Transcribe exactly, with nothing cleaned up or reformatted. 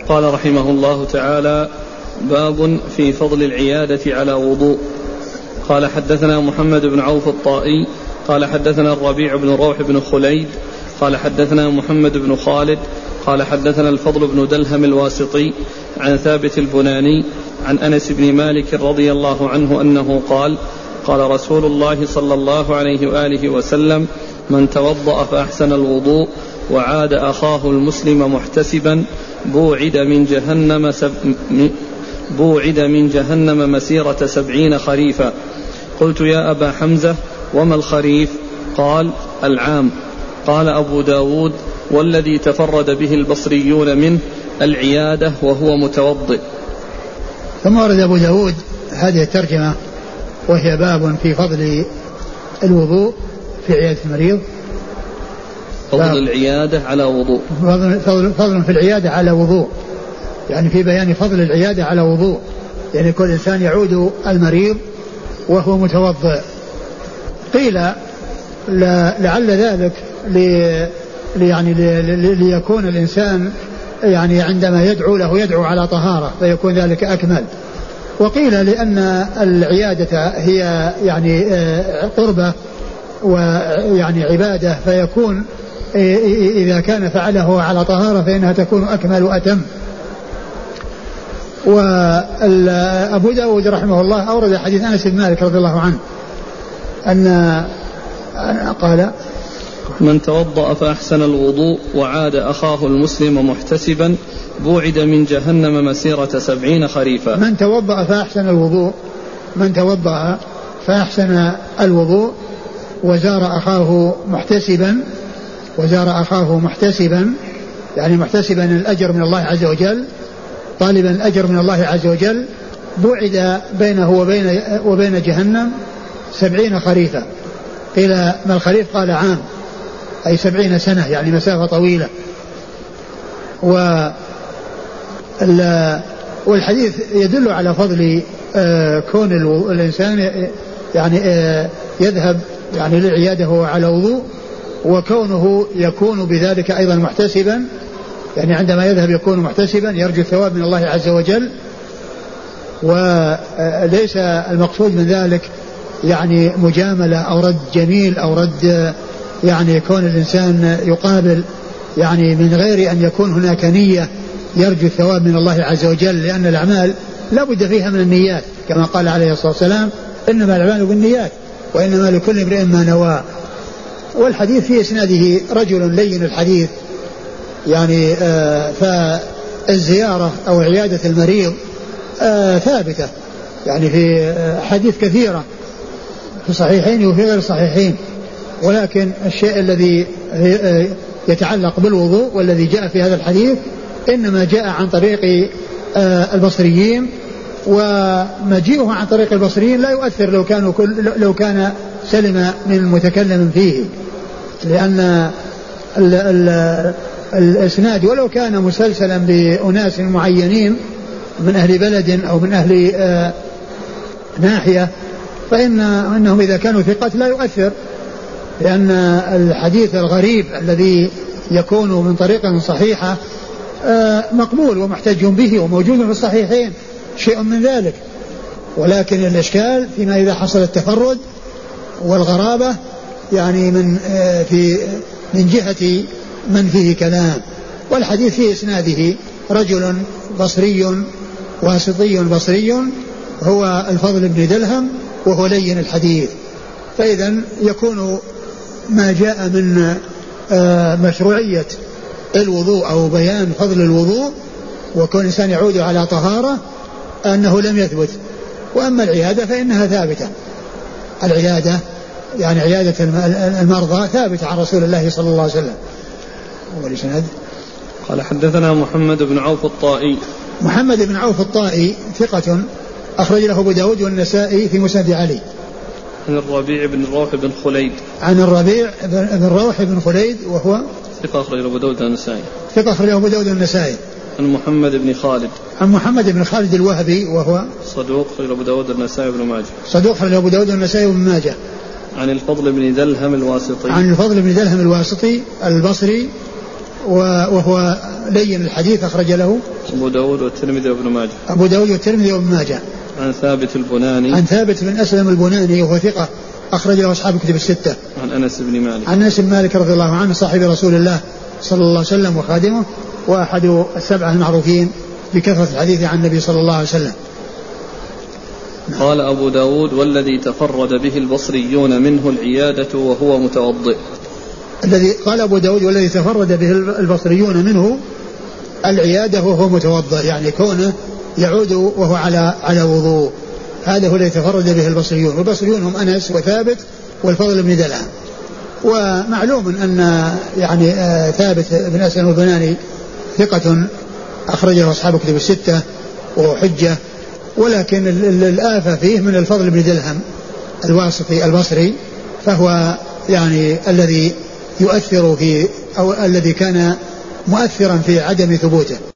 قال رحمه الله تعالى: باب في فضل العيادة على وضوء. قال حدثنا محمد بن عوف الطائي قال حدثنا الربيع بن روح بن خليد قال حدثنا محمد بن خالد قال حدثنا الفضل بن دلهم الواسطي عن ثابت البناني عن أنس بن مالك رضي الله عنه أنه قال: قال رسول الله صلى الله عليه وآله وسلم: من توضأ فأحسن الوضوء وعاد أخاه المسلم محتسبا بوعد من جهنم سب... بوعد من جهنم مسيرة سبعين خريفا. قلت: يا أبا حمزة وما الخريف؟ قال: العام. قال أبو داود: والذي تفرد به البصريون منه العيادة وهو متوضئ. ثم ورد أبو داود هذه الترجمة وهي باب في فضل الوضوء في عيادة المريض. فضل العيادة على وضوء. فضل, فضل, فضل في العيادة على وضوء، يعني في بيان فضل العيادة على وضوء، يعني كل إنسان يعود المريض وهو متوضئ. قيل لعل ذلك لي يعني لي ليكون الإنسان يعني عندما يدعو له يدعو على طهارة فيكون ذلك أكمل. وقيل لأن العيادة هي يعني قربة ويعني عبادة، فيكون إذا كان فعله على طهارة فإنها تكون أكمل وأتم. وأبو داود رحمه الله أورد حديث أنس بن مالك رضي الله عنه أن قال: من توضأ فأحسن الوضوء وعاد أخاه المسلم محتسبا بوعد من جهنم مسيرة سبعين خريفا. من توضأ فأحسن الوضوء من توضأ فأحسن الوضوء وزار أخاه محتسبا وزار أخاه محتسبا يعني محتسبا الأجر من الله عز وجل، طالبا الأجر من الله عز وجل، بعد بينه وبين, وبين جهنم سبعين خريفا. قيل ما الخريف؟ قال عام، أي سبعين سنة، يعني مسافة طويلة. والحديث يدل على فضل كون الإنسان يعني يذهب يعني للعيادة وهو على وضوء، وكونه يكون بذلك أيضا محتسبا، يعني عندما يذهب يكون محتسبا يرجو الثواب من الله عز وجل. وليس المقصود من ذلك يعني مجاملة أو رد جميل أو رد يعني كون الإنسان يقابل يعني من غير أن يكون هناك نية يرجو الثواب من الله عز وجل، لأن الأعمال لا بد فيها من النيات، كما قال عليه الصلاة والسلام: إنما الأعمال بالنيات وإنما لكل امرئ ما نوى. والحديث في إسناده رجل لين الحديث، يعني آه فالزيارة أو عيادة المريض آه ثابتة يعني في آه حديث كثيرة في الصحيحين وفي غير الصحيحين، ولكن الشيء الذي آه يتعلق بالوضوء والذي جاء في هذا الحديث إنما جاء عن طريق آه البصريين، ومجيئه عن طريق البصريين لا يؤثر لو كانوا كل لو كان سلم من المتكلم فيه، لأن ال ال الإسناد ولو كان مسلسلا بأناس معينين من أهل بلد أو من أهل آه ناحية، فإن أنهم إذا كانوا ثقات لا يؤثر، لأن الحديث الغريب الذي يكون من طريقة صحيحة آه مقبول ومحتج به وموجود في الصحيحين شيء من ذلك. ولكن الإشكال فيما إذا حصل التفرد والغرابة يعني من آه في من جهة من فيه كلام. والحديث في إسناده رجل بصري واسطي بصري هو الفضل بن دلهم وهو لين الحديث، فإذا يكون ما جاء من آه مشروعية الوضوء أو بيان فضل الوضوء وكون الإنسان يعود على طهارة أنه لم يثبت. وأما العيادة فإنها ثابتة، العيادة يعني عيادة المرضى ثابتة عن رسول الله صلى الله عليه وسلم. ولسند قال حدثنا محمد بن عوف الطائي. محمد بن عوف الطائي ثقة أخرج له أبو داود والنسائي في مسند علي. عن الربيع بن روح بن خليد. عن الربيع بن روح بن خليد وهو ثقة أخرج له أبو داود والنسائي. ثقة أخرج له أبو داود والنسائي. عن محمد بن خالد. عن محمد بن خالد الوهبي وهو صدوق أخرج له أبو داود والنسائي وابن ماجه. صدوق أخرج له أبو داود والنسائي وابن ماجه. عن الفضل بن دلهم الواسطي. عن الفضل بن دلهم الواسطي البصري وهو لين الحديث أخرج له أبو داود والترمذي وابن ماجه. أبو داود والترمذي وابن ماجه. عن ثابت البناني. عن ثابت بن أسلم البناني وهو ثقة أخرج له أصحاب الكتب الستة. عن أنس بن مالك. عن أنس بن مالك رضي الله عنه صاحب رسول الله صلى الله عليه وسلم وخادمه وأحد السبعة المعروفين بكثرة الحديث عن النبي صلى الله عليه وسلم. قال أبو داود والذي تفرد به البصريون منه العيادة وهو متوضئ. الذي قال أبو داود والذي تفرد به البصريون منه العيادة وهو متوضئ، يعني كونه يعود وهو على على وضوء، هذا هو الذي تفرد به البصريون. والبصريون هم أنس وثابت والفضل بن دلعم. ومعلوم أن يعني آه ثابت بن أسلم البناني ثقة أخرجه أصحاب الكتب الستة وهو حجة، ولكن الآفة فيه من الفضل بن دلهم الواسطي البصري، فهو يعني الذي يؤثر في أو الذي كان مؤثرا في عدم ثبوته.